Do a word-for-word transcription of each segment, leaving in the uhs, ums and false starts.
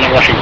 الرحيم.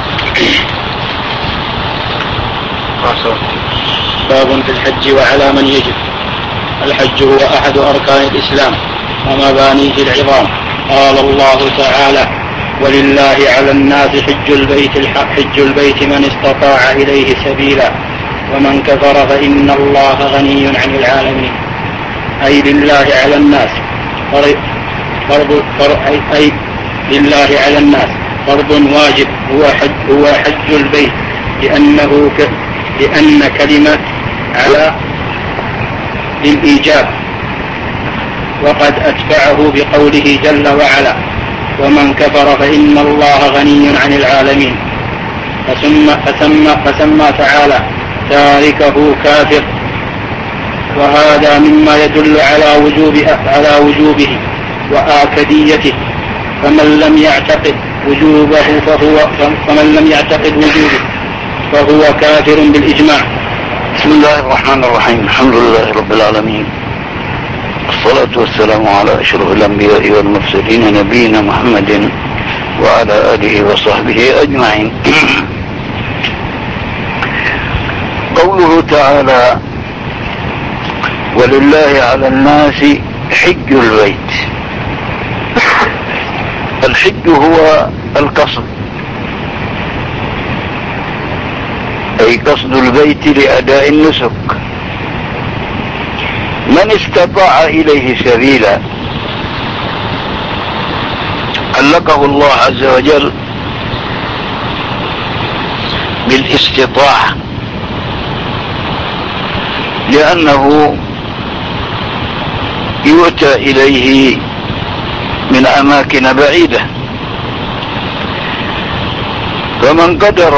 باب في الحج وعلى من يجب. الحج هو أحد أركان الإسلام ومبانيه العظام. قال الله تعالى: ولله على الناس حج البيت حج البيت من استطاع إليه سبيلا ومن كفر فإن الله غني عن العالمين. أي لله على الناس فرض أي, أي لله على الناس فرض واجب هو حج, هو حج البيت لأنه ك لأن كلمة على للإيجاب، وقد أتبعه بقوله جل وعلا: ومن كفر فإن الله غني عن العالمين. فسمى, فسمى, فسمى تعالى تاركه كافر، وهذا مما يدل على وجوب على وجوبه وآكديته. فمن لم يعتقد وجوبه فهو فمن لم يعتقد وجوبه فهو كافر بالإجماع. بسم الله الرحمن الرحيم. الحمد لله رب العالمين، والصلاة والسلام على أشرف الأنبياء والمرسلين نبينا محمد وعلى آله وصحبه أجمعين. قوله تعالى: ولله على الناس حج البيت. الحج هو القصد، أي قصد البيت لأداء النسك. من استطاع إليه سبيلا علقه الله عز وجل بالاستطاعة، لأنه يؤتى إليه من أماكن بعيدة. فمن قدر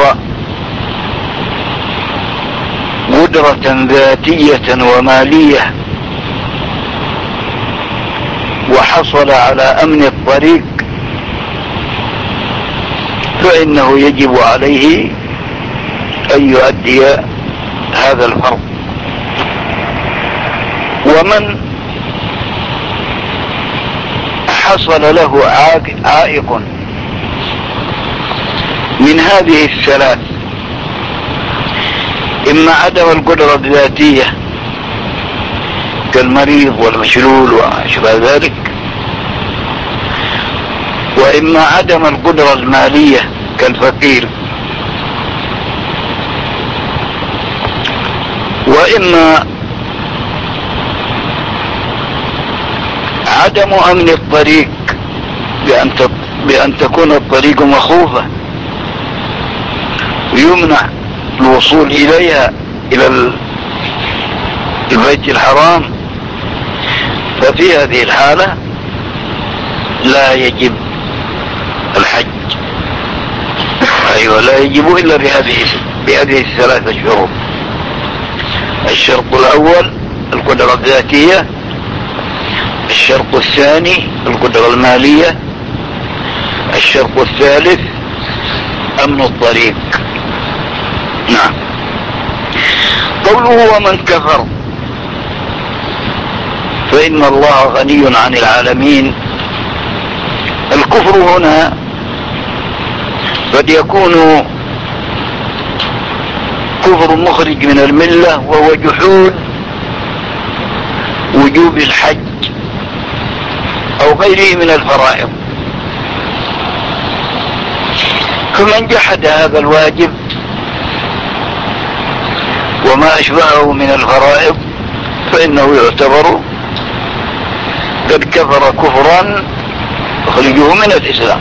قدرة ذاتية ومالية وحصل على أمن الطريق فإنه يجب عليه أن يؤدي هذا الفرض. ومن حصل له عائق من هذه الثلاث: إما عدم القدرة الذاتية كالمريض والمشلول وما شابه ذلك، وإما عدم القدرة المالية كالفقير، وإما عدم أمن الطريق بأن, بأن تكون الطريق مخوفة ويمنع الوصول إليها إلى البيت الحرام. ففي هذه الحالة لا يجب الحج. أيوة، لا يجب إلا بهذه بهذه الثلاثة شروط: الشرط الأول القدرة الذاتية، الشرط الثاني القدرة المالية، الشرط الثالث أمن الطريق. نعم. قوله ومن كفر فإن الله غني عن العالمين. الكفر هنا قد يكون كفر مخرج من الملة، وهو جحود وجوب الحج أو غيره من الفرائض. فمن جحد هذا الواجب وما أشبهه من الفرائض فإنه يعتبر قد كفر كفرا يخرجه من الإسلام.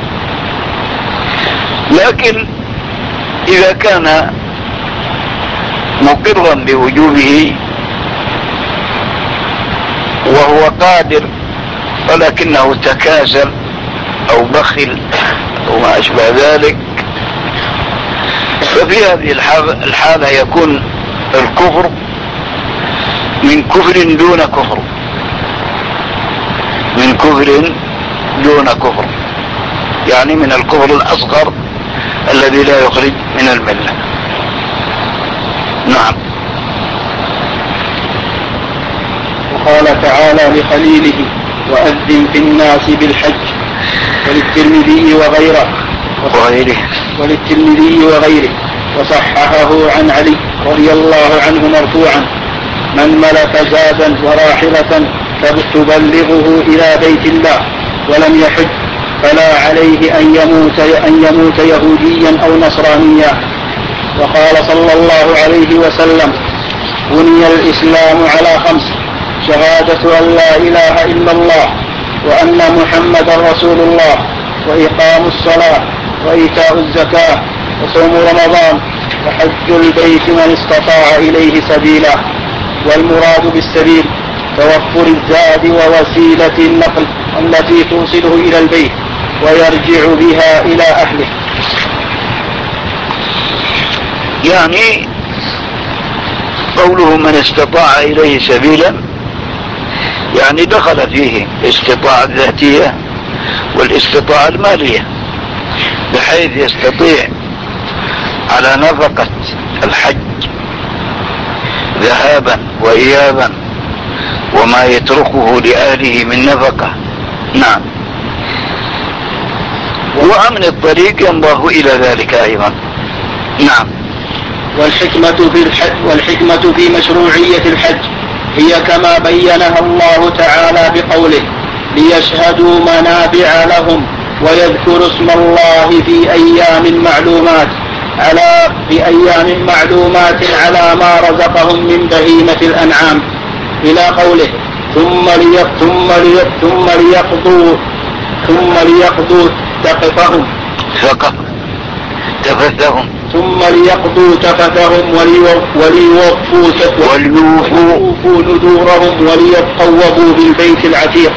لكن إذا كان مقرا بوجوبه وهو قادر ولكنه تكاسل أو بخل أو ما أشبه ذلك، ففي هذه الحالة يكون الكفر من كفر دون كفر، من كفر دون كفر، يعني من الكفر الأصغر الذي لا يخرج من الملة. نعم. وقال تعالى لخليله: وأذن في الناس بالحج. وللترمذي وغيره وغيره وللترمذي وغيره، وصححه عن علي رضي الله عنه مرفوعا: من ملك زادا وراحلة تبلغه إلى بيت الله ولم يحج فلا عليه أن يموت, أن يموت يهوديا أو نصرانيا. وقال صلى الله عليه وسلم: بني الإسلام على خمس: شهادة أن لا إله إلا الله وأن محمدا رسول الله، وإقام الصلاة، وإيتاء الزكاة، وصوم رمضان، وحج البيت من استطاع إليه سبيلا. والمراد بالسبيل توفر الزاد ووسيلة النقل التي توصله إلى البيت ويرجع بها إلى أهله. يعني قوله من استطاع إليه سبيلا يعني دخل فيه الاستطاعة الذاتية والاستطاعة المالية، بحيث يستطيع على نفقة الحج ذهابا وإيابا وما يتركه لأهله من نفقة. نعم. وأمن الطريق ينبه إلى ذلك أيضا. نعم. والحكمة في الحج والحكمة في مشروعية الحج هي كما بينها الله تعالى بقوله: ليشهدوا منافع لهم ويذكروا اسم الله في أيام معلومات على في أيام معلومات على ما رزقهم من بهيمة الأنعام، إلى قوله: ثم لي ثم لي ثم ليقضوا ثم ليقضوا تفثهم تفثهم ثم ليقضوا تفثهم وليوفوا وليوفوا نذورهم وليطوفوا بالبيت العتيق.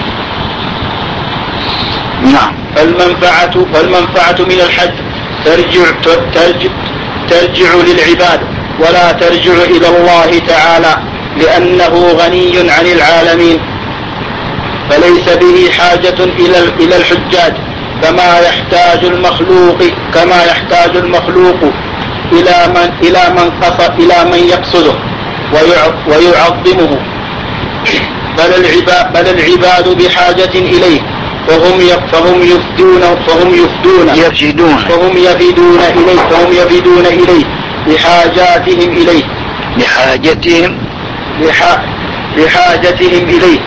نعم. فالمنفعة فالمنفعة من الحج ترجع ترجع ترجع للعباد ولا ترجع إلى الله تعالى، لأنه غني عن العالمين، فليس به حاجة إلى إلى الحجاج كما يحتاج المخلوق كما يحتاج المخلوق إلى من إلى من قصد إلى من يقصده ويعظمه، بل العباد بل العباد بحاجة إليه، فهم فهم يفدون فهم يفدون يفدون فهم يفدون إليه فهم يفدون إليه لحاجاتهم إليه لحاجتهم لح... لحاجتهم إليه.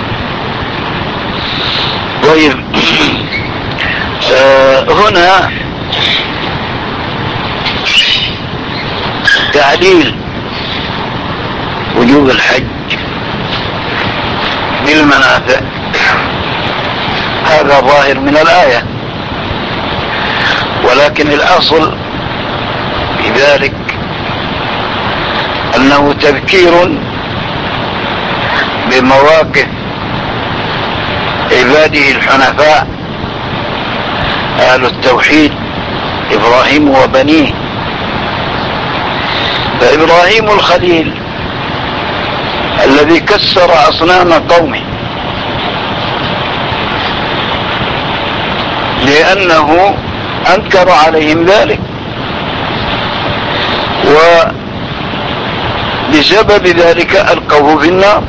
طيب. آه هنا تعليل وجوب الحج بالمنافع، هذا ظاهر من الآية، ولكن الأصل في ذلك أنه تذكير بمواقف عباده الحنفاء أهل التوحيد إبراهيم وبنيه. فإبراهيم الخليل الذي كسر أصنام قومه لأنه أنكر عليهم ذلك، وبسبب ذلك ألقوه في النار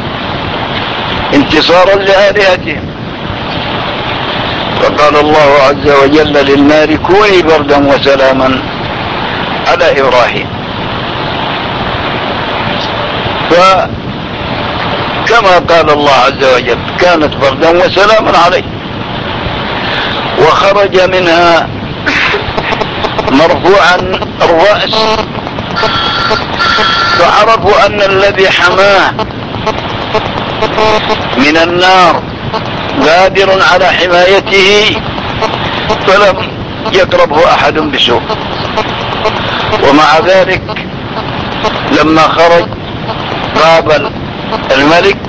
انتصارا لآلهتهم. فقال الله عز وجل للنار: كوني بردا وسلاما على إبراهيم. فكما قال الله عز وجل كانت بردا وسلاما عليه، وخرج منها مرفوعا الرأس، فعرفوا أن الذي حماه من النار قادر على حمايته، فلم يقربه أحد بسوء. ومع ذلك لما خرج قابل الملك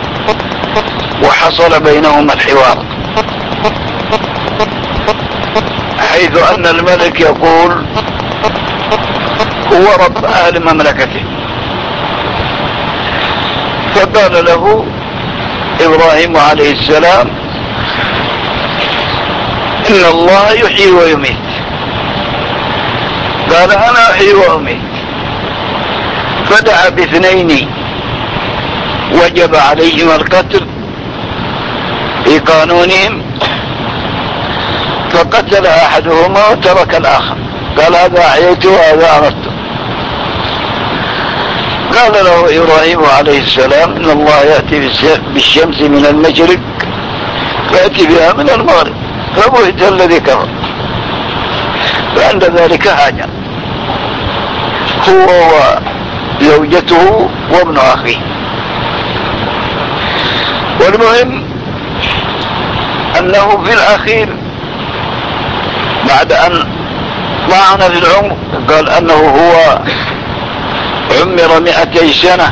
وحصل بينهما الحوار، حيث أن الملك يقول هو رب أهل مملكته، فقال له إبراهيم عليه السلام: إن الله يحيي ويميت. قال: أنا أحيي وأميت. فدعا باثنين وجب عليهما القتل في قانونهم، فقتل أحدهما وترك الآخر، قال هذا أحييت وهذا أردت. قال له إبراهيم عليه السلام إن الله يأتي بالشمس من المشرق فيأتي بها من المغرب فبهت الذي كفر. فعند ذلك هاجر هو وزوجته وابن أخيه. والمهم أنه في الأخير بعد أن طعن في العمر قال أنه هو عمر مئتي سنة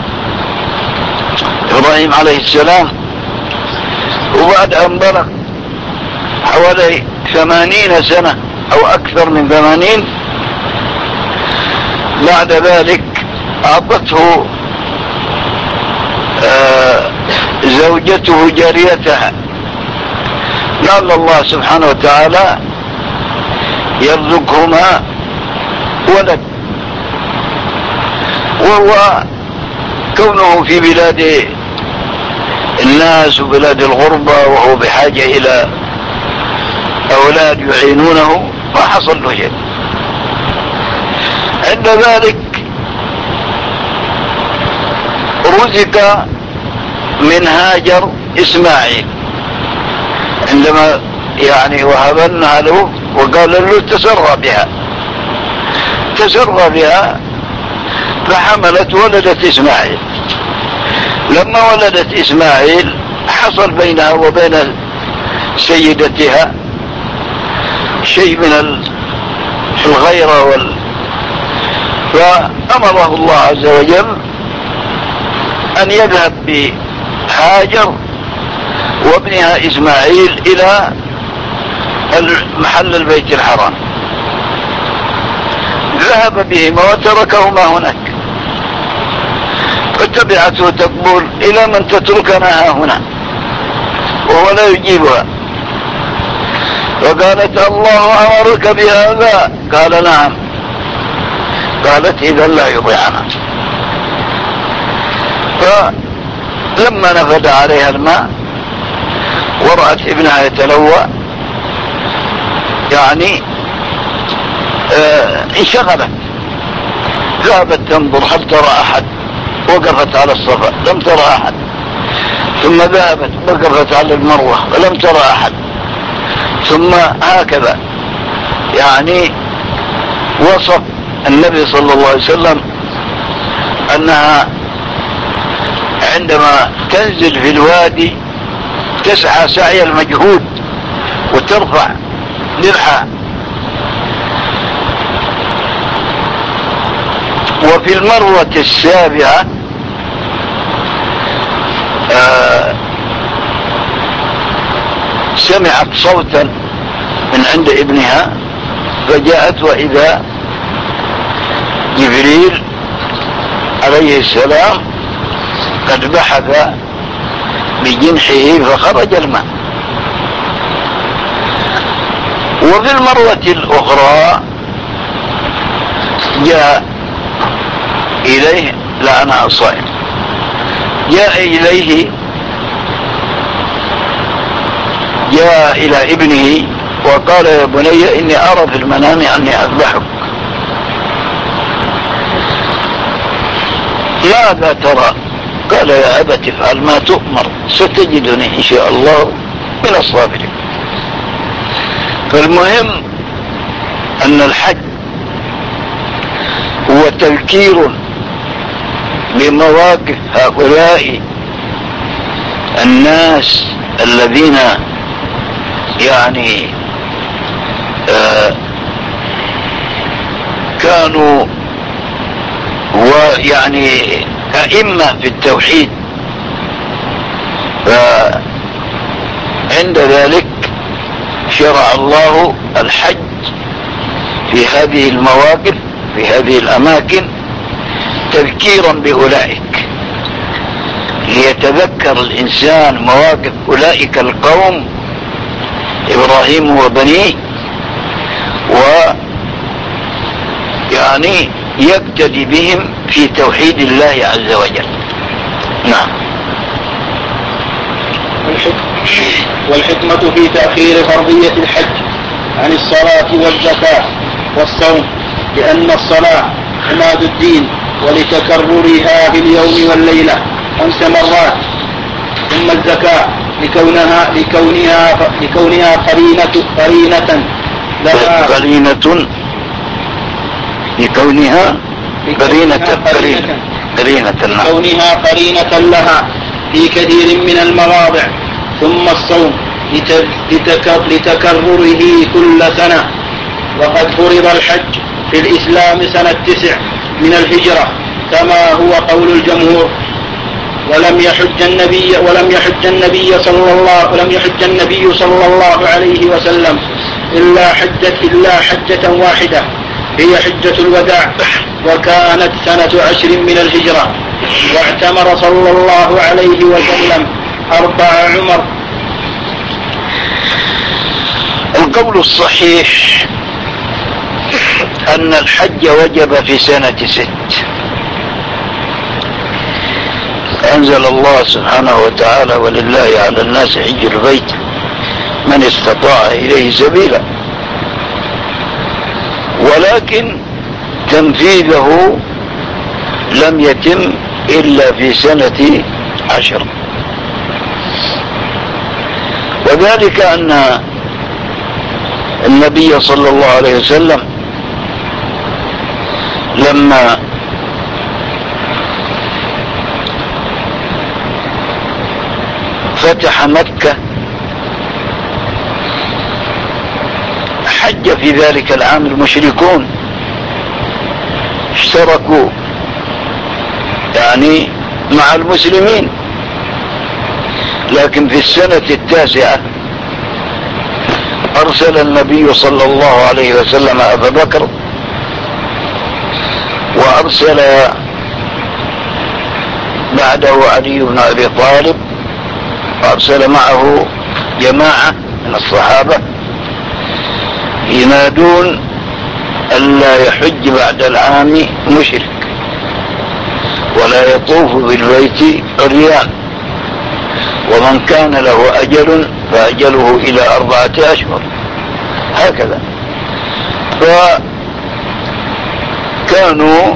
إبراهيم عليه السلام، وبعد أن بلغ حوالي ثمانين سنة أو أكثر من ثمانين بعد ذلك أعطته آه زوجته جاريتها. لعل الله سبحانه وتعالى يرزقهما ولد، وهو كونه في بلاد الناس وبلاد الغربة وهو بحاجة إلى أولاد يعينونه ما حصل له شيء. عند ذلك رزق من هاجر إسماعيل عندما يعني وهبنها له وقال له تسرى بها تسرى بها فحملت ولدت إسماعيل. لما ولدت إسماعيل حصل بينها وبين سيدتها شيء من الغيرة وال... فأمره الله عز وجل أن يذهب بهاجر وابنها إسماعيل إلى محل البيت الحرام. ذهب بهما وتركهما هناك، فتبعته تقول إلى من تتركنا هنا، وهو لا يجيبها. فقالت الله أمرك بهذا؟ قال نعم. قالت إذا لا يضيعنا. فلما نفد عليها الماء ورأت ابنها يتلوى يعني اه انشغلت، ذهبت تنظر هل ترى أحد، وقفت على الصفا لم ترى أحد، ثم ذهبت وقفت على المروة ولم ترى أحد، ثم هكذا. يعني وصف النبي صلى الله عليه وسلم أنها عندما تنزل في الوادي تسعى سعي المجهود وترفع درعها. وفي المروة السابعة آه سمعت صوتا من عند ابنها فجاءت وإذا جبريل عليه السلام قد بحث بجنحه فخرج الماء. وفي المروة الأخرى جاء إليه، لا أنا صائم، جاء إليه جاء إلى ابنه وقال يا بني إني أرى في المنام أني أذبحك، ماذا ترى؟ قال يا أبت افعل ما تؤمر ستجدني إن شاء الله من الصابرين. فالمهم أن الحج هو تذكير بمواقف هؤلاء الناس الذين يعني آه كانوا ويعني أئمة في التوحيد. فعند ذلك شرع الله الحج في هذه المواقف في هذه الأماكن تذكيرا بأولئك، ليتذكر الإنسان مواقف أولئك القوم إبراهيم وبنيه، ويعني يقتدي بهم في توحيد الله عز وجل. نعم. والحكمة في تأخير فرضية الحج عن الصلاة والزكاة والصوم لأن الصلاة عماد الدين ولتكررها في اليوم والليلة خمس مرات، ثم الزكاة لكونها لكونها لكونها قرينة قرينة لها قرينة لكونها قرينة قرينة قرينة لكونها قرينة لها في كثير من المواضع. ثم الصوم لتكرره كل سنة. وقد فرض الحج في الإسلام سنة تسع من الهجرة كما هو قول الجمهور. ولم يحج النبي ولم يحج النبي صلى الله ولم يحج النبي صلى الله عليه وسلم إلا حجة إلا حجة واحدة هي حجة الوداع، وكانت سنة عشر من الهجرة. واعتمر صلى الله عليه وسلم أربع عمر. القول الصحيح أن الحج وجب في سنة ست. أنزل الله سبحانه وتعالى: ولله على الناس حج البيت من استطاع إليه سبيلا. ولكن تنفيذه لم يتم إلا في سنة عشر، وذلك أن النبي صلى الله عليه وسلم لما فتح مكة حج في ذلك العام المشركون، اشتركوا يعني مع المسلمين. لكن في السنة التاسعة أرسل النبي صلى الله عليه وسلم أبا بكر، وأرسل بعده علي بن أبي طالب، وأرسل معه جماعة من الصحابة ينادون ألا يحج بعد العام مشرك ولا يطوف بالبيت عريان، ومن كان له أجل فأجله إلى أربعة أشهر، هكذا. فكانوا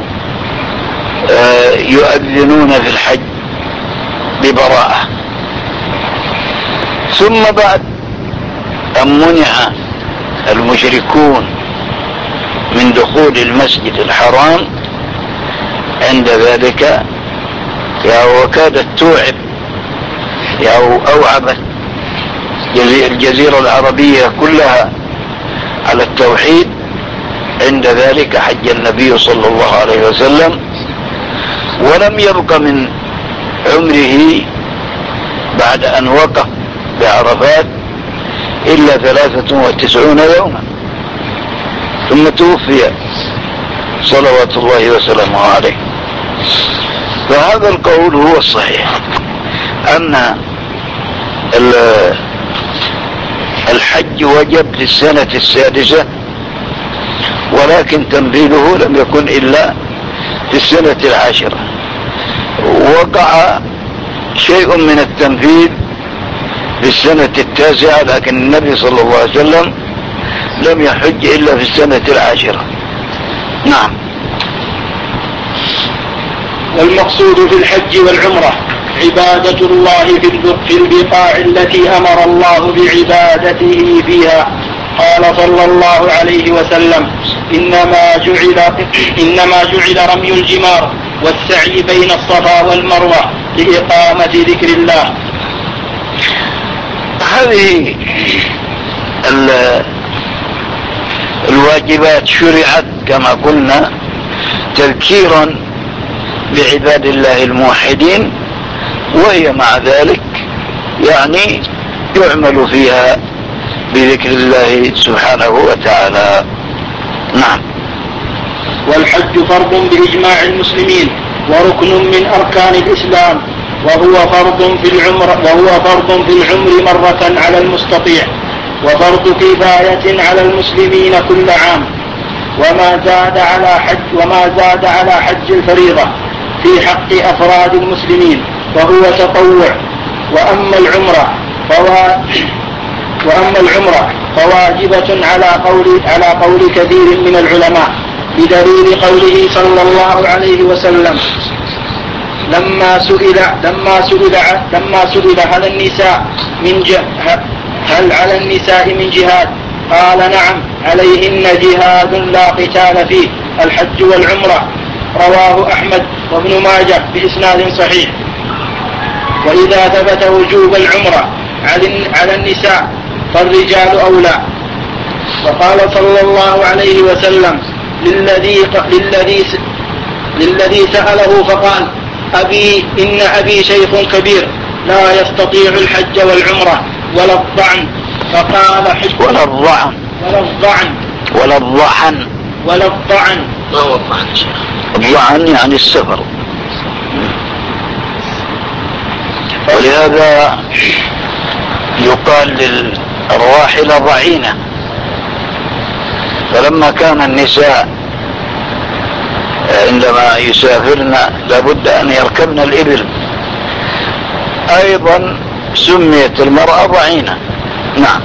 يؤذنون في الحج ببراءة. ثم بعد أن منع المشركون من دخول المسجد الحرام، عند ذلك وكادت توعب أو أوعبت الجزيرة العربية كلها على التوحيد. عند ذلك حج النبي صلى الله عليه وسلم، ولم يبق من عمره بعد أن وقف بعرفات إلا ثلاثة وتسعون يوما، ثم توفي صلوات الله وسلامه عليه. فهذا القول هو الصحيح، أن الحج وجب في السنة السادسة، ولكن تنفيذه لم يكن إلا في السنة العاشرة. وقع شيء من التنفيذ في السنة التاسعة، لكن النبي صلى الله عليه وسلم لم يحج إلا في السنة العاشرة. نعم. والمقصود في الحج والعمرة عبادة الله في البقاع التي أمر الله بعبادته فيها. قال صلى الله عليه وسلم: إنما جعل, إنما جعل رمي الجمار والسعي بين الصفا والمروة لإقامة ذكر الله. هذه الواجبات شرعت كما قلنا تذكيرا بعباد الله الموحدين، وهي مع ذلك يعني يعمل فيها بذكر الله سبحانه وتعالى. نعم. والحج فرض بإجماع المسلمين وركن من أركان الإسلام، وهو فرض في العمر وهو فرض في العمر مرة على المستطيع، وفرض كفاية على المسلمين كل عام، وما زاد على حج وما زاد على حج الفريضة في حق أفراد المسلمين فهو تطوع. وأما العمرة فوا... وأما العمرة فواجبة على قول على قول كثير من العلماء بدليل قوله صلى الله عليه وسلم لما سئل لما سئل لما سئل هل النساء من ج... هل على النساء من جهاد قال نعم عليهن جهاد لا قتال فيه الحج والعمرة. رواه أحمد وابن ماجه بإسناد صحيح. وإذا ثبت وجوب العمرة على النساء فالرجال أولى. وقال صلى الله عليه وسلم للذي للذي للذي سأله فقال أبي إن أبي شيخ كبير لا يستطيع الحج والعمرة ولا الضعن فقال حج ولا الضعن ولا الضعن ولا الضعن ولا الضعن ما هو الضعن يا شيخ؟ الضعن يعني السفر. ولهذا يقال للراحلة ضعينة. فلما كان النساء عندما يسافرن لابد أن يركبن الإبل أيضا سميت المرأة ضعينة. نعم.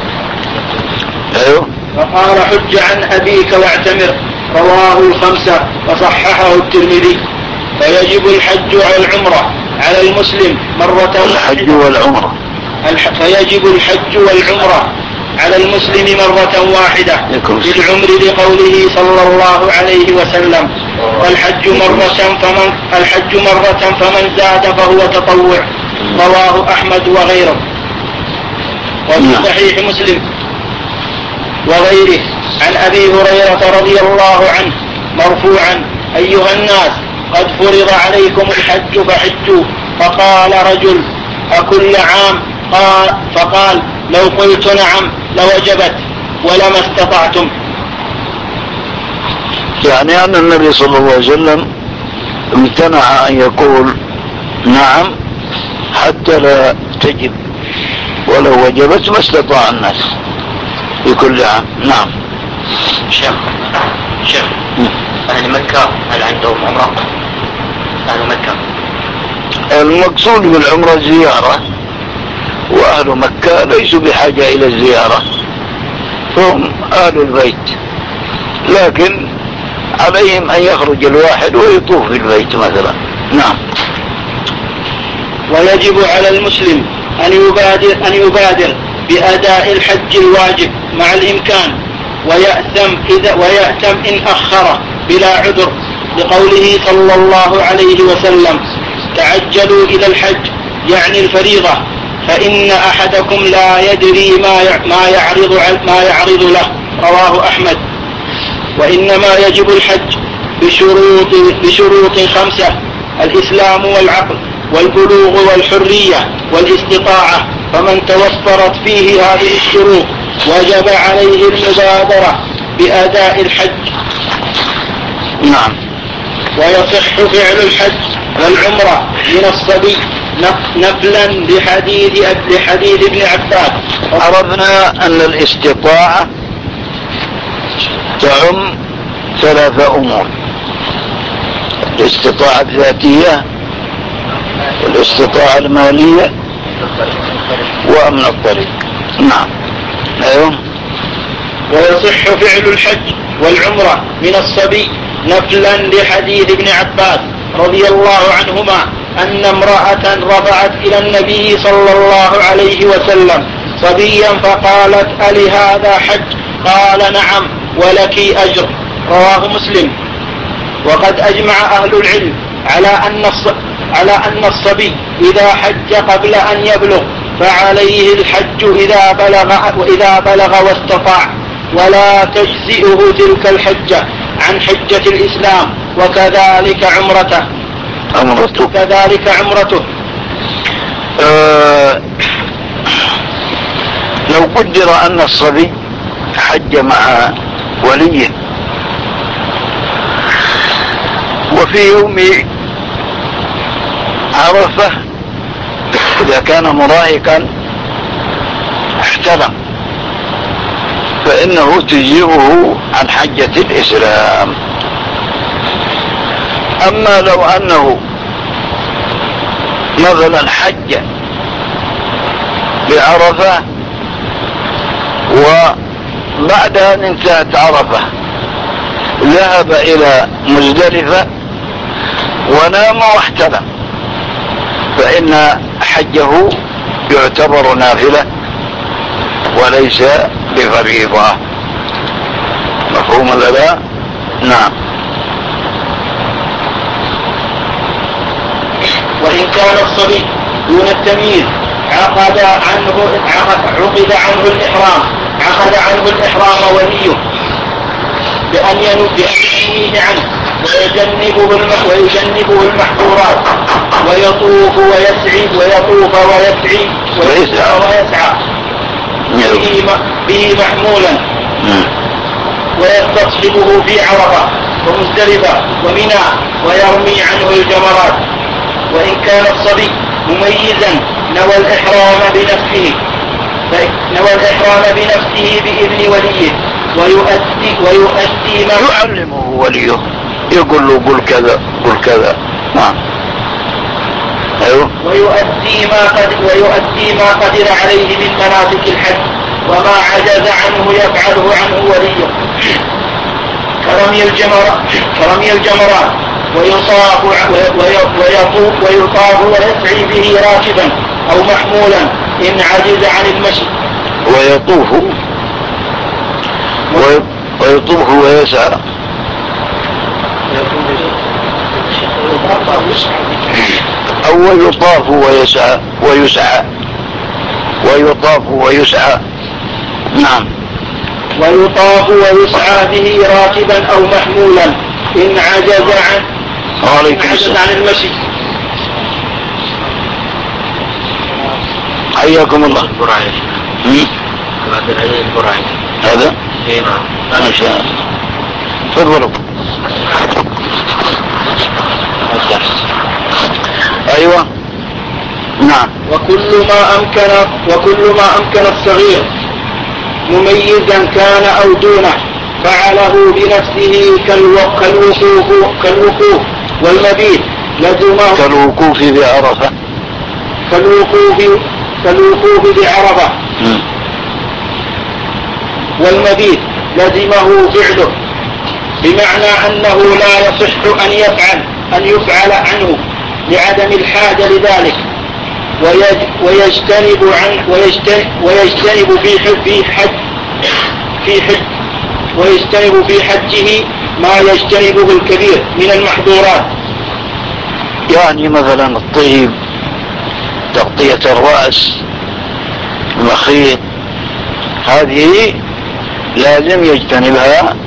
أيوه. وقال حج عن أبيك واعتمر. رواه الخمسة وصححه الترمذي. فيجب الحج والعمرة على المسلم مرة الحج والعمرة فيجب الحج والعمرة على المسلم مرة واحدة بالعمر لقوله صلى الله عليه وسلم والحج مرة فمن الحج مرة فمن زاد فهو تطوع. رواه أحمد وغيره. وفي صحيح مسلم وغيره عن أبي هريرة رضي الله عنه مرفوعا أيها الناس قد فرض عليكم الحج فحجوا. فقال رجل أكل عام؟ قال فقال لو قلت نعم لوجبت ولما استطعتم. يعني أن النبي صلى الله عليه وسلم امتنع أن يقول نعم حتى لا تجب، ولو وجبت ما استطاع الناس في كل عام. نعم. شيخ شيخ أهل مكة هل عندهم عمرة؟ أهل مكة المقصود بالعمرة زيارة، وأهل مكة ليسوا بحاجة إلى الزيارة، هم أهل البيت، لكن عليهم أن يخرج الواحد ويطوف في البيت مثلا. نعم. ويجب على المسلم أن يبادر, أن يبادر بأداء الحج الواجب مع الإمكان ويأتم, إذا ويأتم إن أخر بلا عذر لقوله صلى الله عليه وسلم تعجلوا إلى الحج يعني الفريضة فإن أحدكم لا يدري ما يعرض, ما يعرض له. رواه أحمد. وإنما يجب الحج بشروط, بشروط خمسة: الإسلام والعقل والبلوغ والحرية والاستطاعة. فمن توفرت فيه هذه الشروط وجب عليه المبادرة بأداء الحج. نعم. ويصح فعل الحج والعمرة من الصبي نفلا لحديث لحديث ابن عباس. عرفنا أن الاستطاعة تعم ثلاثة أمور: الاستطاعة الذاتية والاستطاعة المالية وأمن الطريق. نعم. أيوه. ويصح فعل الحج والعمرة من الصبي نفلا لحديث ابن عباس رضي الله عنهما أن امرأة رفعت إلى النبي صلى الله عليه وسلم صبيا فقالت ألي هذا حج؟ قال نعم ولك أجر. رواه مسلم. وقد أجمع أهل العلم على أن على أن الصبي إذا حج قبل أن يبلغ فعليه الحج إذا بلغ وإذا بلغ واستطاع، ولا تجزئه تلك الحجة عن حجة الإسلام، وكذلك عمرته عمرته كذلك عمرته. أه لو قدر أن الصبي حج مع وليه وفي يوم عرفة إذا كان مراهقا احتلم فإنه تجزئه عن حجة الإسلام. أما لو أنه مثلا حج بعرفة، وبعد أن انتهت عرفة ذهب إلى مزدلفة ونام واحتلم، فإن حجه يعتبر نافلة وليس بفريضة. مفهوم ولا لا؟ نعم. وإن كان الصبي دون التمييز عقد عنه عقد عنه الإحرام عقد عنه الإحرام وليه بأن ينويه عنه ويجنبه ويجنبه المحظورات ويطوف ويسعي ويطوف ويسعي ويسعى ويسعى به محمولا ويستصحبه في عرفة ومزدلفة ومنى ويرمي عنه الجمرات. وإن كان الصبي مميزا نوى الإحرام بنفسه نوى الإحرام بنفسه بإذن وليه ويؤدي ويؤدي ما يعلمه وليه، يقول له قل كذا قل كذا. نعم. أيوه. ويؤدي ما قد ويؤدي ما قدر عليه من مناسك الحج، وما عجز عنه يفعله عنه وليه كرمي الجمرات كرمي الجمرات ويطاف ويطوف ويطاف ويسعي به راكبا أو محمولا إن عجز عن المشي. ويطوف ويطوف ويسعى أو يطاف ويسعى ويسعى ويطاف ويسعى. نعم. ويطاف ويسعى به راكبا أو محمولا إن عجز عن إن عجز عن المشي. حياكم الله. هذا ما شاء الله. تفضلوا. أيوة. نعم. وكل ما أمكن وكل ما أمكن الصغير مميزا كان أو دونه فعله بنفسه كالوقوف كالوقوف والمبيت لزمه كالوقوف بعرفة كالوقوف كالوقوف بعرفة والمبيت لزمه فعله، بمعنى أنه لا يصح أن يفعل أن يفعل عنه لعدم الحاجة لذلك، ويجتنب عن ويجتنب, ويجتنب في حج في حج في حج ويجتنب في حجه ما يجتنبه الكبير من المحظورات. يعني مثلا الطيب، تغطية الرأس، المخيط، هذه لازم يجتنبها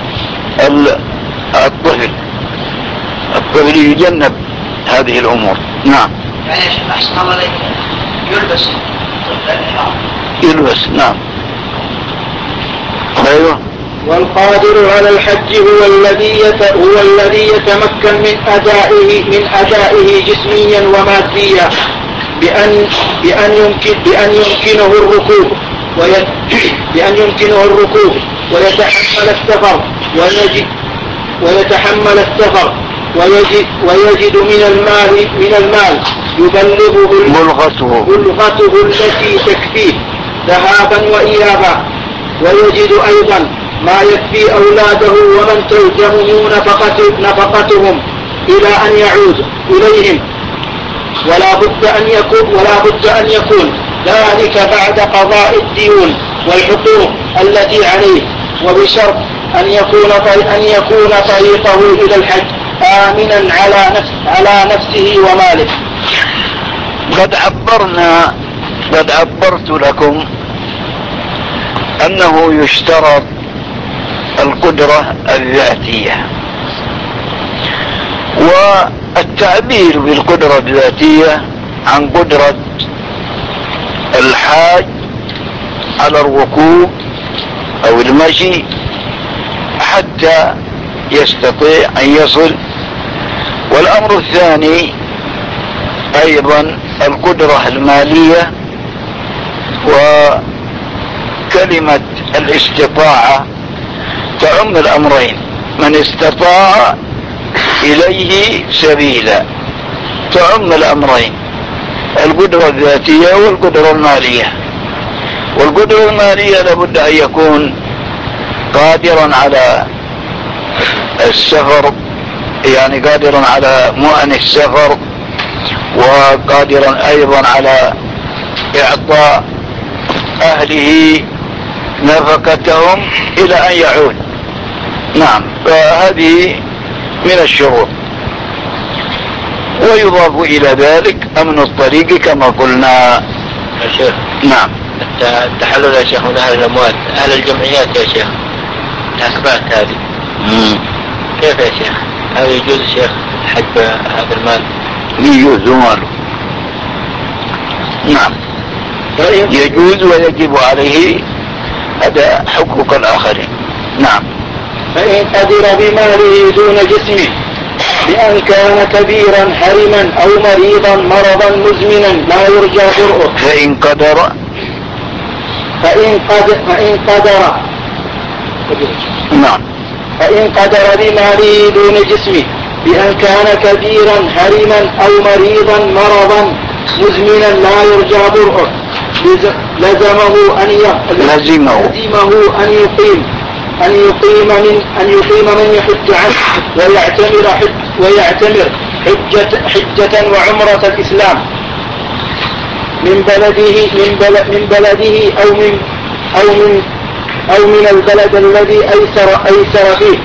الطفل الطفل يجنب هذه الأمور. نعم. يعني أحسن الله عليك يلبس يلبس. نعم. أيوه. والقادر على الحج هو الذي هو الذي يتمكن من أدائه من أدائه جسميا وماديا بأن بأن يمكن بأن يمكنه الركوب بأن يمكنه الركوب ويتحمل السفر ويجد ويتحمل السفر ويجد ويجد من المال من المال يبلغه بلغته بلغته التي تكفيه ذهابا وإيابا، ويجد أيضا ما يكفي أولاده ومن تلزمه نفقتهم إلى أن يعود إليهم، ولا بد أن يكون ولا بد أن يكون ذلك بعد قضاء الديون والحقوق التي عليه، وبشرط أن يكون أن يكون طريقه إلى الحج آمنا على نفس على نفسه وماله. قد عبرنا قد عبرت لكم أنه يشترط القدرة الذاتية، والتعبير بالقدرة الذاتية عن قدرة الحاج على الركوب أو المشي حتى يستطيع أن يصل. والأمر الثاني أيضا القدرة المالية، وكلمة الاستطاعة تعم الأمرين، من استطاع إليه سبيلا، تعم الأمرين، القدرة الذاتية والقدرة المالية. والقدرة المالية لابد أن يكون قادرا على السفر، يعني قادرا على مؤن السفر، وقادرا أيضا على إعطاء أهله نفقتهم إلى أن يعود. نعم، فهذه من الشروط. ويضاف إلى ذلك أمن الطريق كما قلنا يا شيخ. نعم. التحلل يا شيخ من أهل الأموال، أهل الجمعيات يا شيخ، الأثبات هذه مم. كيف يا شيخ؟ هذا يجوز يا شيخ حج هذا المال؟ يجوز ماله. نعم، يجوز ويجب عليه، هذا حقوق الآخرين. نعم. فإن قدر بماله دون جسمه بأن كان كبيرا حرما أو مريضا مرضا مزمنا لا يرجى برؤه. فإن قدر فإن قدر فإن قدر نعم فإن قدر بماله دون جسمه بأن كان كبيرا حرما أو مريضا مرضا مزمنا لا يرجى برؤه لزمه أن لزمه لزمه أن يقيم أن يقيم من أن يقيم من يحج عنه ويعتمر حج ويعتمر حجة حجة وعمرة الإسلام من بلده من بلد من بلده أو من أو من أو من البلد الذي أيسر أيسر فيه،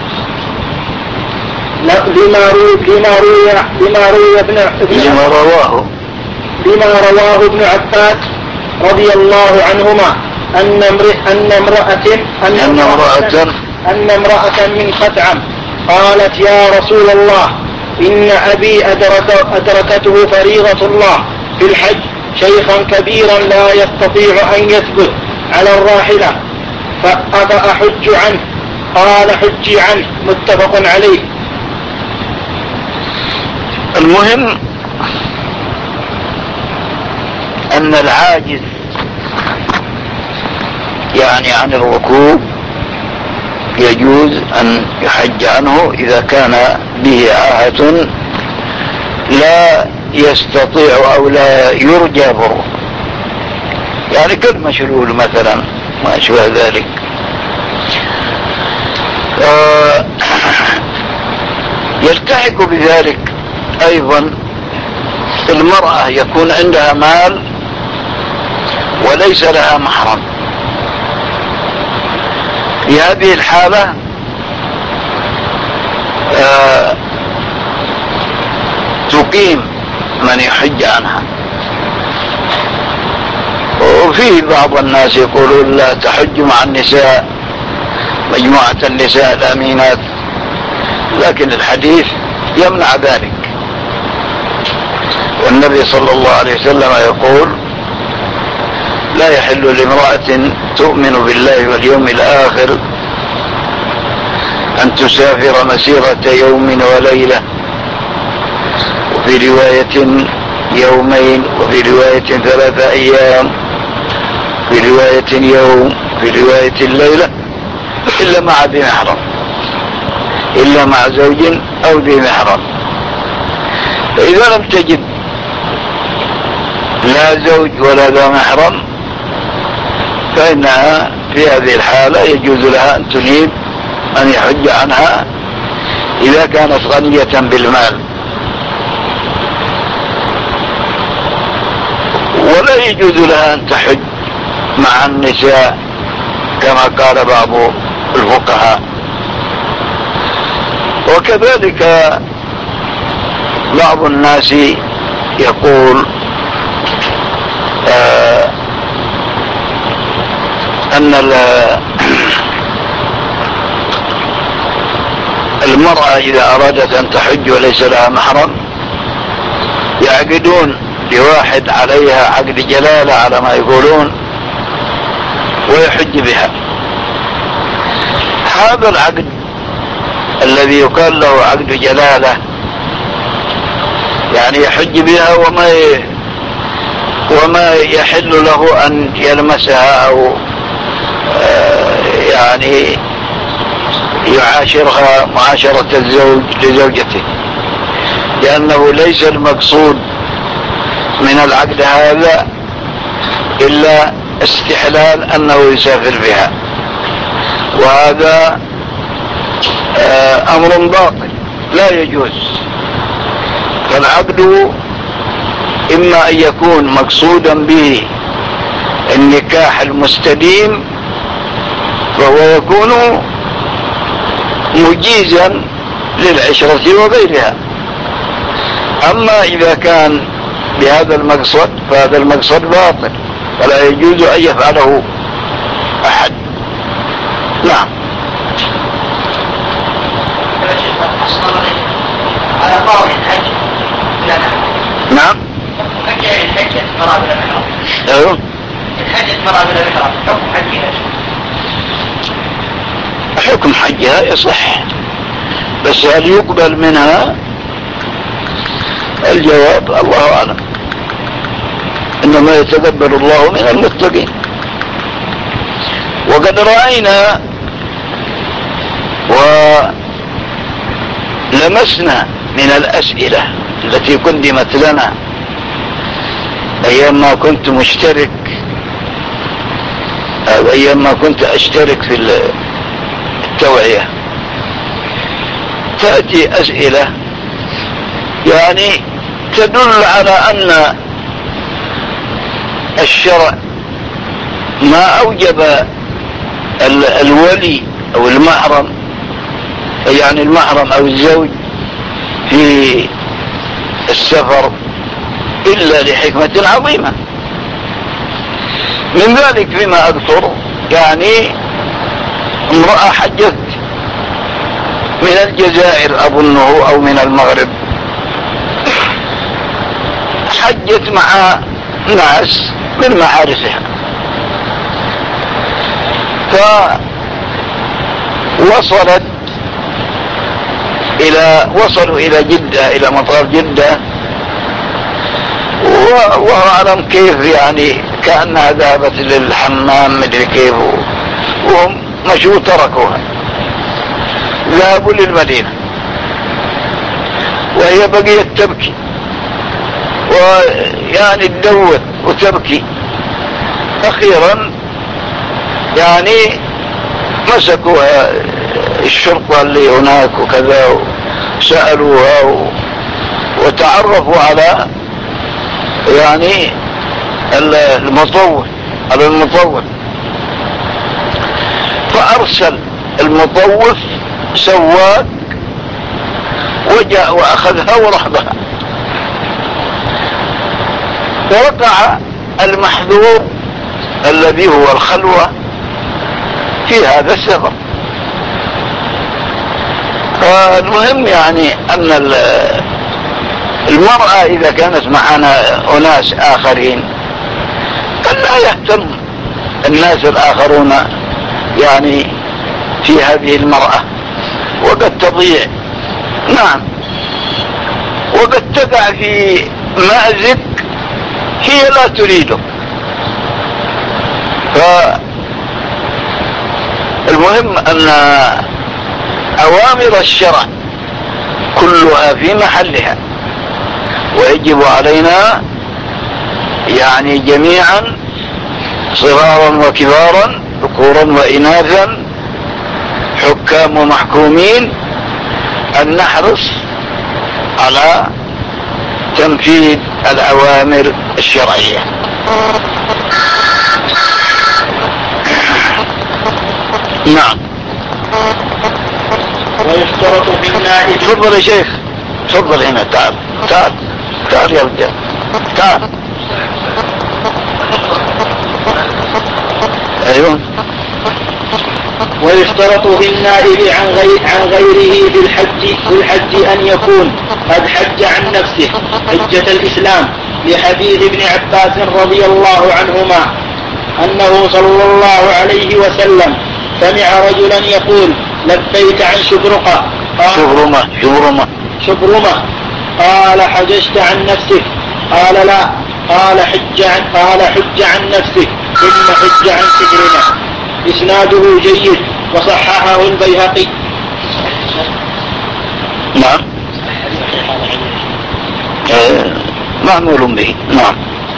لما روي لما روي لما روي ابن لما رواه لما رواه ابن عباس رضي الله عنهما أن أن امرأة أن امرأة أن امرأة من خثعم قالت يا رسول الله إن أبي أدرك أدركته فريضة الله في الحج شيخا كبيرا لا يستطيع أن يثبت على الراحلة فأحج عنه؟ قال حجي عنه، متفق عليه. المهم أن العاجز يعني عن الركوب يجوز أن يحج عنه إذا كان به عاهة لا يستطيع أو لا يرجى بره، يعني كالمشلول مثلا ما أشبه ذلك. آه يلتحق بذلك أيضا المرأة يكون عندها مال وليس لها محرم. في هذه الحالة آه تقيم من يحج عنها. وفيه بعض الناس يقولون لا تحج مع النساء مجموعة النساء الأمينات، لكن الحديث يمنع ذلك. والنبي صلى الله عليه وسلم يقول لا يحل لامرأة تؤمن بالله واليوم الآخر أن تسافر مسيرة يوم وليلة، وفي رواية يومين، وفي رواية ثلاثة أيام، في رواية يوم، في رواية الليلة، إلا مع ذي محرم، إلا مع زوج أو ذي محرم. فإذا لم تجد لا زوج ولا ذا محرم فإنها في هذه الحالة يجوز لها أن تنيب أن يحج عنها إذا كانت غنية بالمال. ولا يجوز لها أن تحج مع النساء كما قال بعض الفقهاء. وكذلك بعض الناس يقول آه أن المرأة إذا أرادت أن تحج وليس لها محرم يعقدون لواحد عليها عقد جلالة على ما يقولون ويحج بها. هذا العقد الذي يقال له عقد جلالة يعني يحج بها وما وما يحل له أن يلمسها أو يعني يعاشرها معاشرة الزوج لزوجته، لأنه ليس المقصود من العقد هذا إلا استحلال أنه يسافر بها، وهذا أمر باطل لا يجوز. فالعقد إما أن يكون مقصودا به النكاح المستديم فهو يكون مجيزا للعشرة وغيرها، أما إذا كان بهذا المقصد فهذا المقصد باطل فلا يجوز أن يفعله أحد. نعم. على قول الحج نعم. حج الحجة مرة بلا محرم. ايوه. الحجة مرة بلا محرم حكم حجها. حكم حجها يصح، بس هل يقبل منها؟ الجواب الله أعلم، إنما يتقبل الله من المتقين. وقد رأينا ولمسنا من الأسئلة التي قدمت لنا أيام ما كنت مشترك أو أيام ما كنت أشترك في التوعية، تأتي أسئلة يعني تدل على أن الشرع ما أوجب الولي أو المحرم، يعني المحرم أو الزوج في السفر إلا لحكمة عظيمة. من ذلك فيما أذكر يعني امرأة حجت من الجزائر أظنه أو من المغرب، حجت مع ناس من معارفها، فوصلت إلى وصلوا إلى جدة، إلى مطار جدة، والله أعلم كيف يعني كأنها ذهبت للحمام مدري كيف، وهم مشوا تركوها ذهبوا للمدينة وهي بقيت تبكي ويعني تدور وتبكي. أخيرا يعني مسكوها الشرطة اللي هناك وكذا وسألوها وتعرفوا على يعني المطوف على المطوف، فأرسل المطوف سواق وجاء وأخذها ورحبها، ووقع المحذور الذي هو الخلوة في هذا السفر. فالمهم يعني أن المرأة إذا كانت معنا أناس آخرين قد لا يهتم الناس الآخرون يعني في هذه المرأة، وقد تضيع. نعم. وقد تقع في مأزق هي لا تريده. فالمهم أن أوامر الشرع كلها في محلها، ويجب علينا يعني جميعا صغارا وكبارا ذكورا وإناثا حكام ومحكومين أن نحرص على تنفيذ الأوامر الشرعية. نعم. ويشترط في النائب. تفضل يا شيخ، تفضل هنا، تعال تعال تعال يا رجال تعال. ايوه. ويشترط في النائب عن, غير عن غيره في الحج, في الحج أن يكون قد حج عن نفسه حجة الإسلام، لحديث ابن عباس رضي الله عنهما أنه صلى الله عليه وسلم سمع رجلا يقول لبيك عن شبرقة شبرمة شبرمة شبرمة قال حججت عن نفسك؟ قال لا. قال حج عن, قال حج عن نفسك ثم حج عن شبرمة. إسناده جيد وصححه البيهقي. نعم. آه ما معمول به. نعم.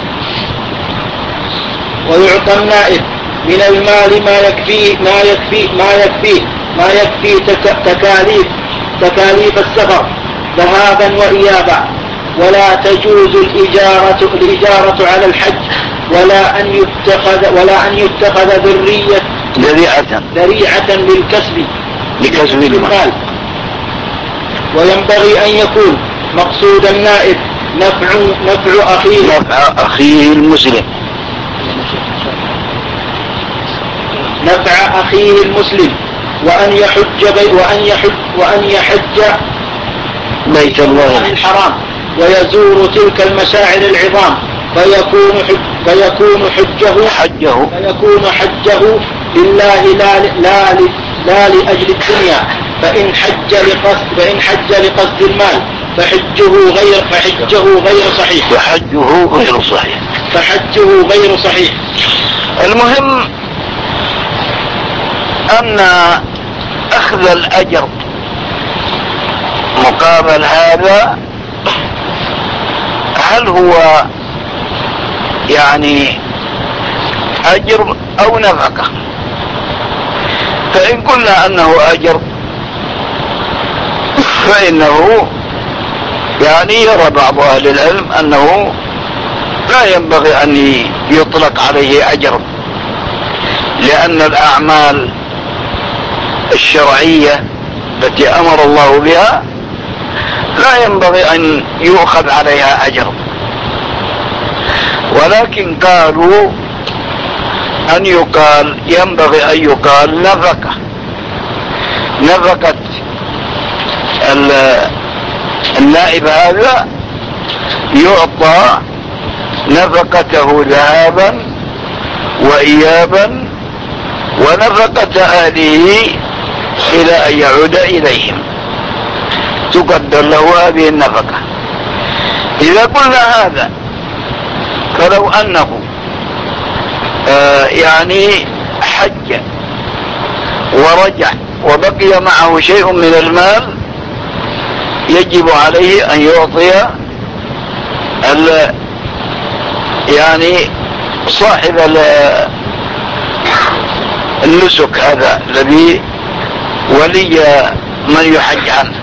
ويعطى النائب من المال ما يكفي ما يكفي ما يكفي ما يكفي تكاليف تكاليف السفر ذهابا وإيابا، ولا تجوز الإجارة الإجارة على الحج، ولا أن يتخذ ولا أن يتخذ ذرية ذريعة ذريعة للكسب لكسب المال. وينبغي أن يكون مقصود النائب نفع نفع أخيه نفع أخيه المسلم نفع أخيه المسلم وأن يحج وأن يحج وأن يحج بيت الله الحرام ويزور تلك المشاعر العظام، فيكون حج فيكون حجه حجه فيكون حجه لله لا لا لا لأجل الدنيا. فإن حج لقصد فإن حج لقصد المال فحجه غير فحجه غير صحيح فحجه غير صحيح فحجه غير صحيح. المهم أن أخذ الأجر مقابل هذا هل هو يعني أجر أو نفقة؟ فإن قلنا أنه أجر فإنه يعني يرى بعض أهل العلم أنه لا ينبغي أن يطلق عليه أجر، لأن الأعمال الشرعية التي أمر الله بها لا ينبغي أن يؤخذ عليها أجر، ولكن قالوا أن يقال ينبغي أن يقال نفقة نفقة النائب هذا يعطى نفقته ذهابا وإيابا ونفقة أهله إلى أن يعود إليهم تقدر له هذه النفقة. إذا قلنا هذا فلو أنه آه يعني حج ورجع وبقي معه شيء من المال يجب عليه أن يعطي يعني صاحب النسك هذا الذي ولي من يحج عنه،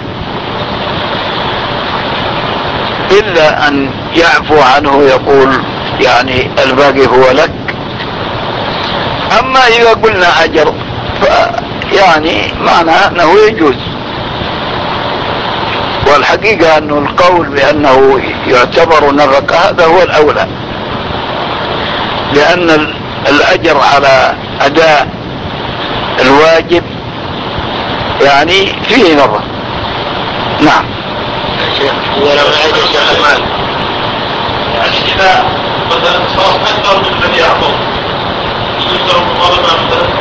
إلا أن يعفو عنه يقول يعني الباقي هو لك. أما إذا قلنا أجر يعني معنى أنه يجوز، والحقيقة أنه القول بأنه يعتبر نفقة هذا هو الأولى، لأن الأجر على أداء الواجب يعني فيه نظر. نعم. إذا لم يعد الشيخ المال يعني إذا مثلا صار أكثر من الذي يعطوه يجب المطالبة مثلا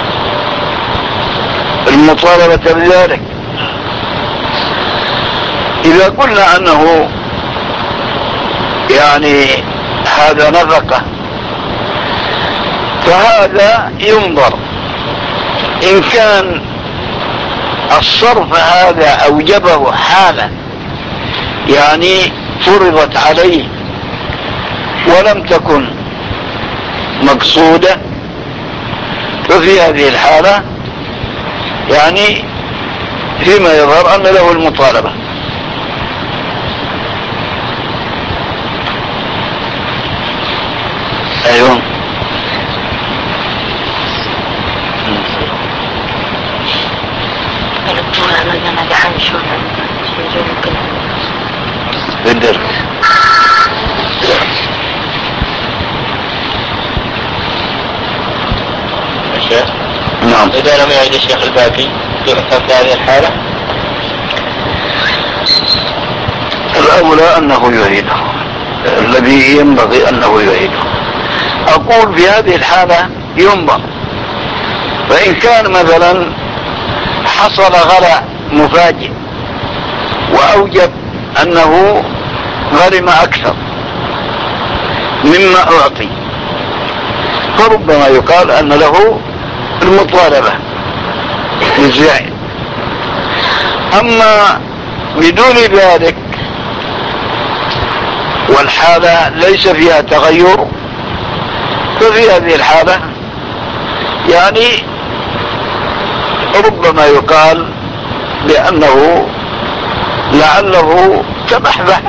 المطالبة بذلك. إذا قلنا أنه يعني هذا نفقة فهذا ينظر إن كان الصرف هذا أوجبه حالا يعني فرضت عليه ولم تكن مقصودة، ففي هذه الحالة يعني فيما يظهر أن له المطالبة. أيوه. بدر الشيخ. نعم. إذا لم يعد الشيخ الباقي يعتبر في هذه الحالة الأولى أنه يعيده، الذي ينبغي أنه يعيده. أقول في هذه الحالة ينظر، فإن كان مثلا حصل غلاء مفاجئ وأوجب أنه غرم أكثر مما أعطي فربما يقال أن له المطالبة بالزائد. أما بدون ذلك والحالة ليس فيها تغير، ففي هذه الحالة يعني ربما يقال بأنه لعله تبحبح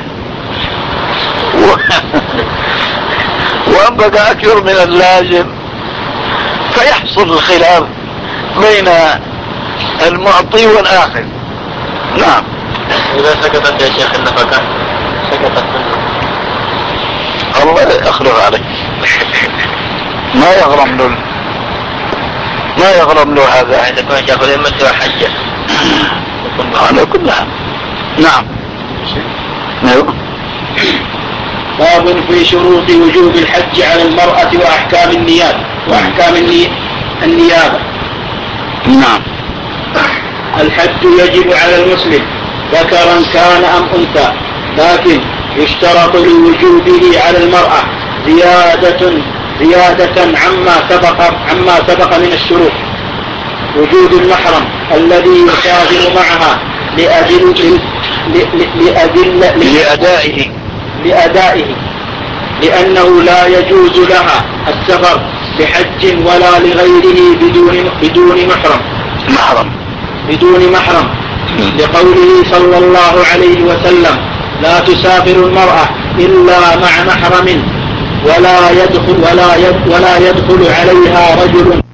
وأنبقى أكثر من اللازم، فيحصل الخلاف بين المعطي والآخر. نعم. إذا سقطت يا شيخ النفقة سقطت منه الله يخلق عليك. ما يغرم له ما يغرم له هذا. عند كون شيخ الأمة وحجة على كل حال. نعم. باب في شروط وجوب الحج على المرأة وأحكام النيابة وأحكام النيابة. نعم. الحج يجب على المسلم ذكرا كان أم أنثى، لكن يشترط لوجوبه على المرأة زيادة زيادة عما سبق عما سبق من الشروط: وجود المحرم الذي يسافر معها لأدل لأدل لأدائه لأدائه لأنه لا يجوز لها السفر لحج ولا لغيره بدون بدون محرم محرم بدون محرم لقوله صلى الله عليه وسلم: لا تسافر المرأة إلا مع محرم ولا يدخل ولا يدخل, ولا يدخل عليها رجل